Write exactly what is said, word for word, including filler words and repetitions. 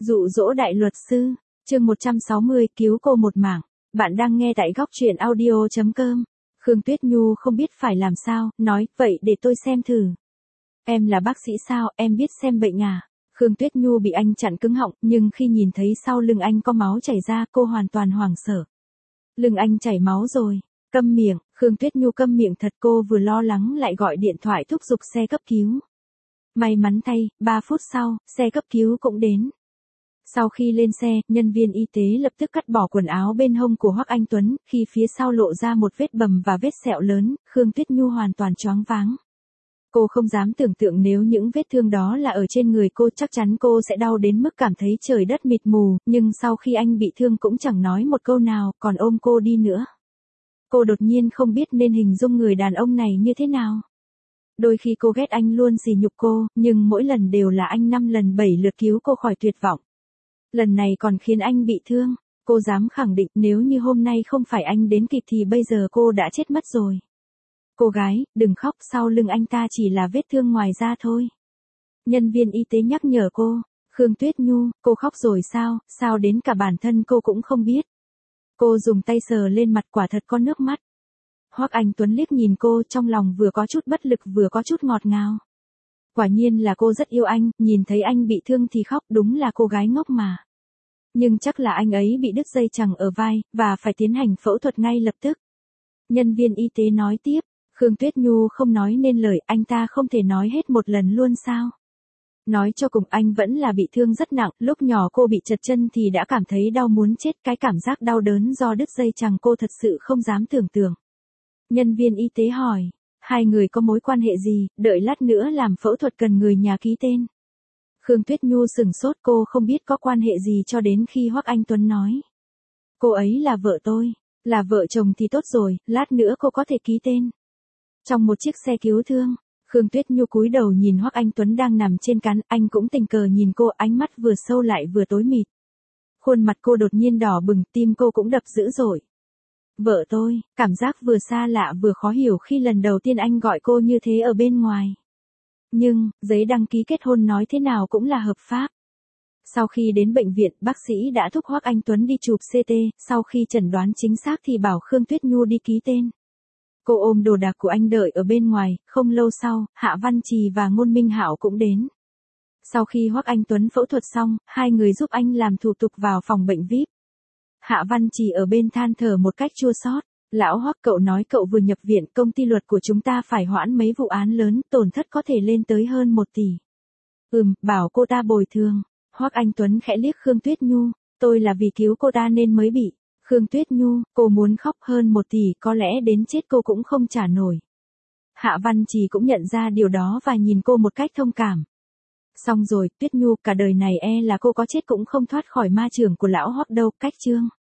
Dụ dỗ đại luật sư, chương một trăm sáu mươi, cứu cô một mảng. Bạn đang nghe tại góc truyện audio chấm com. Khương Tuyết Nhu không biết phải làm sao, nói, vậy để tôi xem thử. Em là bác sĩ sao, em biết xem bệnh à? Khương Tuyết Nhu bị anh chặn cứng họng, nhưng khi nhìn thấy sau lưng anh có máu chảy ra, cô hoàn toàn hoảng sợ. Lưng anh chảy máu rồi. Câm miệng, Khương Tuyết Nhu câm miệng thật, cô vừa lo lắng lại gọi điện thoại thúc giục xe cấp cứu. May mắn thay, ba phút sau, xe cấp cứu cũng đến. Sau khi lên xe, nhân viên y tế lập tức cắt bỏ quần áo bên hông của Hoắc Anh Tuấn, khi phía sau lộ ra một vết bầm và vết sẹo lớn, Khương Tuyết Nhu hoàn toàn choáng váng. Cô không dám tưởng tượng nếu những vết thương đó là ở trên người cô, chắc chắn cô sẽ đau đến mức cảm thấy trời đất mịt mù, nhưng sau khi anh bị thương cũng chẳng nói một câu nào, còn ôm cô đi nữa. Cô đột nhiên không biết nên hình dung người đàn ông này như thế nào. Đôi khi cô ghét anh luôn sỉ nhục cô, nhưng mỗi lần đều là anh năm lần bảy lượt cứu cô khỏi tuyệt vọng. Lần này còn khiến anh bị thương, cô dám khẳng định nếu như hôm nay không phải anh đến kịp thì bây giờ cô đã chết mất rồi. Cô gái, đừng khóc, sau lưng anh ta chỉ là vết thương ngoài da thôi. Nhân viên y tế nhắc nhở cô. Khương Tuyết Nhu, cô khóc rồi sao, sao đến cả bản thân cô cũng không biết. Cô dùng tay sờ lên mặt, quả thật có nước mắt. Hoắc Anh Tuấn liếc nhìn cô, trong lòng vừa có chút bất lực vừa có chút ngọt ngào. Quả nhiên là cô rất yêu anh, nhìn thấy anh bị thương thì khóc, đúng là cô gái ngốc mà. Nhưng chắc là anh ấy bị đứt dây chằng ở vai, và phải tiến hành phẫu thuật ngay lập tức. Nhân viên y tế nói tiếp, Khương Tuyết Nhu không nói nên lời, anh ta không thể nói hết một lần luôn sao. Nói cho cùng anh vẫn là bị thương rất nặng, lúc nhỏ cô bị trật chân thì đã cảm thấy đau muốn chết, cái cảm giác đau đớn do đứt dây chằng cô thật sự không dám tưởng tượng. Nhân viên y tế hỏi, hai người có mối quan hệ gì, đợi lát nữa làm phẫu thuật cần người nhà ký tên. Khương Tuyết Nhu sửng sốt, cô không biết có quan hệ gì cho đến khi Hoắc Anh Tuấn nói. Cô ấy là vợ tôi, là vợ chồng thì tốt rồi, lát nữa cô có thể ký tên. Trong một chiếc xe cứu thương, Khương Tuyết Nhu cúi đầu nhìn Hoắc Anh Tuấn đang nằm trên cán, anh cũng tình cờ nhìn cô, ánh mắt vừa sâu lại vừa tối mịt. Khuôn mặt cô đột nhiên đỏ bừng, tim cô cũng đập dữ dội. Vợ tôi, cảm giác vừa xa lạ vừa khó hiểu khi lần đầu tiên anh gọi cô như thế ở bên ngoài. Nhưng, giấy đăng ký kết hôn nói thế nào cũng là hợp pháp. Sau khi đến bệnh viện, bác sĩ đã thúc Hoắc Anh Tuấn đi chụp xê tê, sau khi chẩn đoán chính xác thì bảo Khương Tuyết Nhu đi ký tên. Cô ôm đồ đạc của anh đợi ở bên ngoài, không lâu sau, Hạ Văn Trì và Ngôn Minh Hạo cũng đến. Sau khi Hoắc Anh Tuấn phẫu thuật xong, hai người giúp anh làm thủ tục vào phòng bệnh vi ai pi. Hạ Văn Trì ở bên than thở một cách chua xót. Lão Hoắc, cậu nói cậu vừa nhập viện, công ty luật của chúng ta phải hoãn mấy vụ án lớn, tổn thất có thể lên tới hơn một tỷ. Ừm, bảo cô ta bồi thường. Hoắc Anh Tuấn khẽ liếc Khương Tuyết Nhu, tôi là vì cứu cô ta nên mới bị. Khương Tuyết Nhu, cô muốn khóc, hơn một tỷ, có lẽ đến chết cô cũng không trả nổi. Hạ Văn Trì cũng nhận ra điều đó và nhìn cô một cách thông cảm. Xong rồi, Tuyết Nhu, cả đời này e là cô có chết cũng không thoát khỏi ma chưởng của lão Hoắc đâu, cách chương.